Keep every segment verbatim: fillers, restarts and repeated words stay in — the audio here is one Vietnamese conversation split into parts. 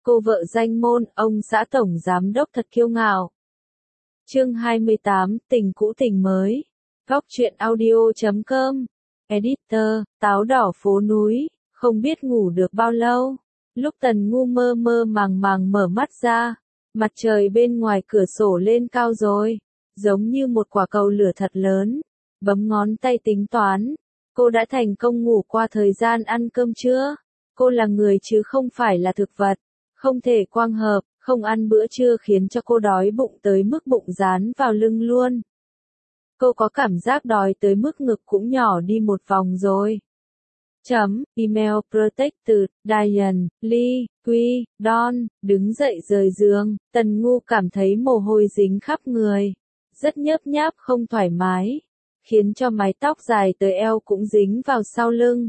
Cô vợ danh môn, ông xã tổng giám đốc thật kiêu ngạo. Chương hai mươi tám, tình cũ tình mới. Góc truyện audio chấm com. Editor, táo đỏ phố núi, không biết ngủ được bao lâu. Lúc Tần Ngu mơ mơ màng màng mở mắt ra, mặt trời bên ngoài cửa sổ lên cao rồi, giống như một quả cầu lửa thật lớn. Bấm ngón tay tính toán, cô đã thành công ngủ qua thời gian ăn cơm trưa. Cô là người chứ không phải là thực vật, không thể quang hợp, không ăn bữa trưa khiến cho cô đói bụng tới mức bụng dán vào lưng luôn. Cô có cảm giác đói tới mức ngực cũng nhỏ đi một vòng rồi. Chấm, email protected, Diane, Lee, Quy, Don, đứng dậy rời giường, Tần Ngu cảm thấy mồ hôi dính khắp người, rất nhớp nháp không thoải mái, khiến cho mái tóc dài tới eo cũng dính vào sau lưng.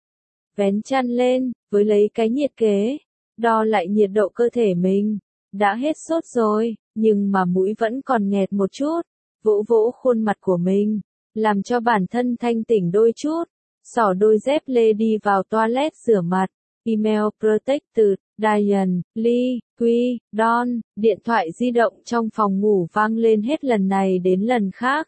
Vén chăn lên, với lấy cái nhiệt kế, đo lại nhiệt độ cơ thể mình, đã hết sốt rồi, nhưng mà mũi vẫn còn nghẹt một chút, vỗ vỗ khuôn mặt của mình, làm cho bản thân thanh tỉnh đôi chút, xỏ đôi dép lê đi vào toilet rửa mặt, email protected, Diane, Lee, Quy, Don, điện thoại di động trong phòng ngủ vang lên hết lần này đến lần khác.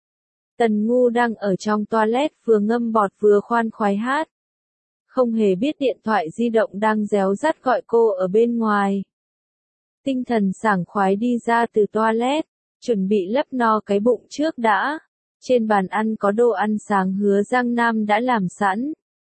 Tần Ngu đang ở trong toilet vừa ngâm bọt vừa khoan khoái hát. Không hề biết điện thoại di động đang réo rắt gọi cô ở bên ngoài. Tinh thần sảng khoái đi ra từ toilet, chuẩn bị lấp no cái bụng trước đã. Trên bàn ăn có đồ ăn sáng Hứa Giang Nam đã làm sẵn.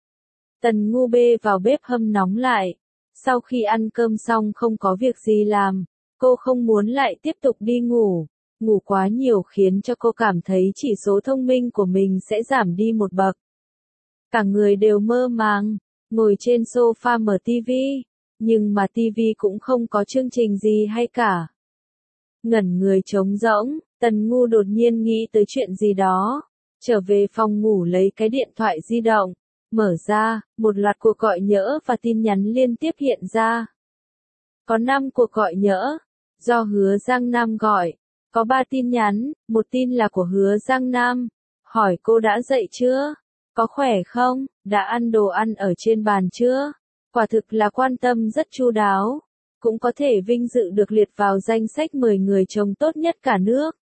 Tần Ngu bê vào bếp hâm nóng lại. Sau khi ăn cơm xong không có việc gì làm, cô không muốn lại tiếp tục đi ngủ. Ngủ quá nhiều khiến cho cô cảm thấy chỉ số thông minh của mình sẽ giảm đi một bậc. Cả người đều mơ màng, ngồi trên sofa mở tivi, nhưng mà tivi cũng không có chương trình gì hay cả. Ngẩn người trống rỗng, Tần Ngu đột nhiên nghĩ tới chuyện gì đó, trở về phòng ngủ lấy cái điện thoại di động, mở ra, một loạt cuộc gọi nhỡ và tin nhắn liên tiếp hiện ra. Có năm cuộc gọi nhỡ, do Hứa Giang Nam gọi, có ba tin nhắn, một tin là của Hứa Giang Nam, hỏi cô đã dậy chưa? Có khỏe không? Đã ăn đồ ăn ở trên bàn chưa? Quả thực là quan tâm rất chu đáo, cũng có thể vinh dự được liệt vào danh sách mười người chồng tốt nhất cả nước.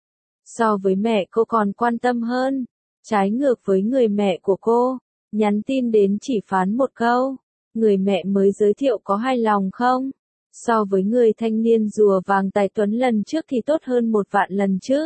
So với mẹ cô còn quan tâm hơn, trái ngược với người mẹ của cô, nhắn tin đến chỉ phán một câu, người mẹ mới giới thiệu có hài lòng không? So với người thanh niên rùa vàng tài tuấn lần trước thì tốt hơn một vạn lần chứ.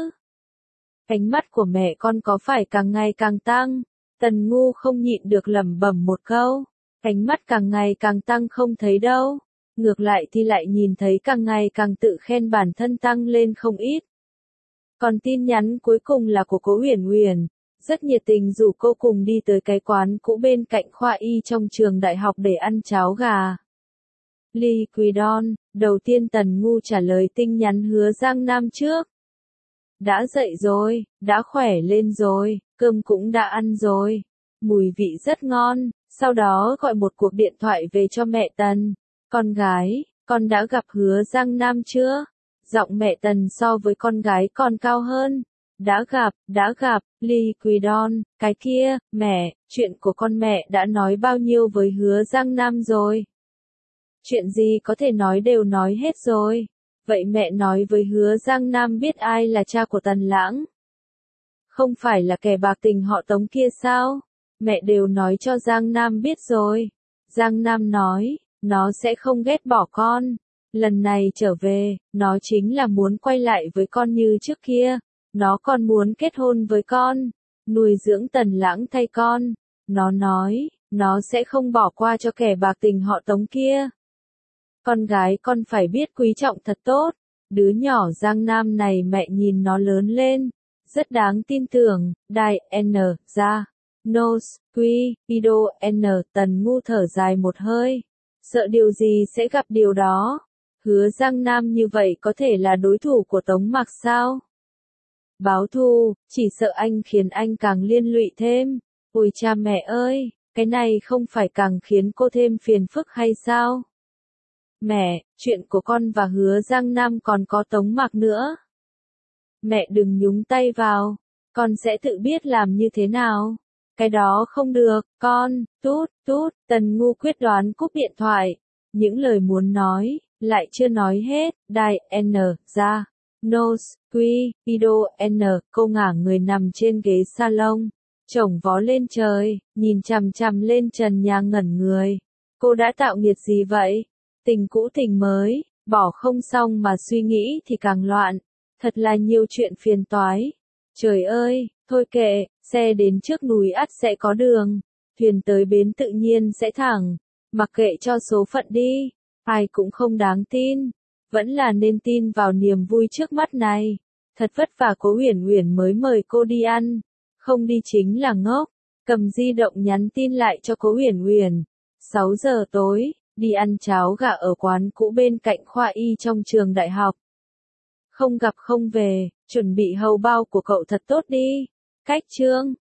Ánh mắt của mẹ con có phải càng ngày càng tăng? Tần Ngu không nhịn được lẩm bẩm một câu, ánh mắt càng ngày càng tăng không thấy đâu, ngược lại thì lại nhìn thấy càng ngày càng tự khen bản thân tăng lên không ít. Còn tin nhắn cuối cùng là của cô Uyển Uyển, rất nhiệt tình rủ cô cùng đi tới cái quán cũ bên cạnh khoa y trong trường đại học để ăn cháo gà. Lee Quy Don, đầu tiên Tần Ngu trả lời tin nhắn Hứa Giang Nam trước. Đã dậy rồi, đã khỏe lên rồi, cơm cũng đã ăn rồi, mùi vị rất ngon, sau đó gọi một cuộc điện thoại về cho mẹ Tần. Con gái, con đã gặp Hứa Giang Nam chưa? Giọng mẹ Tần so với con gái còn cao hơn. Đã gặp, đã gặp, Lee Quy Don, cái kia, mẹ, chuyện của con mẹ đã nói bao nhiêu với Hứa Giang Nam rồi? Chuyện gì có thể nói đều nói hết rồi. Vậy mẹ nói với Hứa Giang Nam biết ai là cha của Tần Lãng? Không phải là kẻ bạc tình họ Tống kia sao? Mẹ đều nói cho Giang Nam biết rồi. Giang Nam nói, nó sẽ không ghét bỏ con. Lần này trở về, nó chính là muốn quay lại với con như trước kia. Nó còn muốn kết hôn với con, nuôi dưỡng Tần Lãng thay con. Nó nói, nó sẽ không bỏ qua cho kẻ bạc tình họ Tống kia. Con gái con phải biết quý trọng thật tốt. Đứa nhỏ Giang Nam này mẹ nhìn nó lớn lên, rất đáng tin tưởng. Đại N, ra, Nose, Quy, Ido, N, Tần Ngu thở dài một hơi. Sợ điều gì sẽ gặp điều đó. Hứa Giang Nam như vậy có thể là đối thủ của Tống Mặc sao? Báo thù, chỉ sợ anh khiến anh càng liên lụy thêm. Ôi cha mẹ ơi, cái này không phải càng khiến cô thêm phiền phức hay sao? Mẹ, chuyện của con và Hứa Giang Nam còn có Tống Mặc nữa. Mẹ đừng nhúng tay vào, con sẽ tự biết làm như thế nào. Cái đó không được, con, tút, tút, Tần Ngu quyết đoán cúp điện thoại. những lời muốn nói, lại chưa nói hết, đai N, ra, nose, quy, ido, N, cô ngả người nằm trên ghế salon, chổng vó lên trời, nhìn chằm chằm lên trần nhà ngẩn người. Cô đã tạo nghiệt gì vậy? Tình cũ tình mới, bỏ không xong mà suy nghĩ thì càng loạn. Thật là nhiều chuyện phiền toái. Trời ơi, thôi kệ, xe đến trước núi ắt sẽ có đường. Thuyền tới bến tự nhiên sẽ thẳng. Mặc kệ cho số phận đi. Ai cũng không đáng tin. Vẫn là nên tin vào niềm vui trước mắt này. Thật vất vả Cố Uyển Uyển mới mời cô đi ăn. Không đi chính là ngốc. Cầm di động nhắn tin lại cho Cố Uyển Uyển. sáu giờ tối, đi ăn cháo gà ở quán cũ bên cạnh khoa y trong trường đại học. Không gặp không về, chuẩn bị hầu bao của cậu thật tốt đi. Cách chương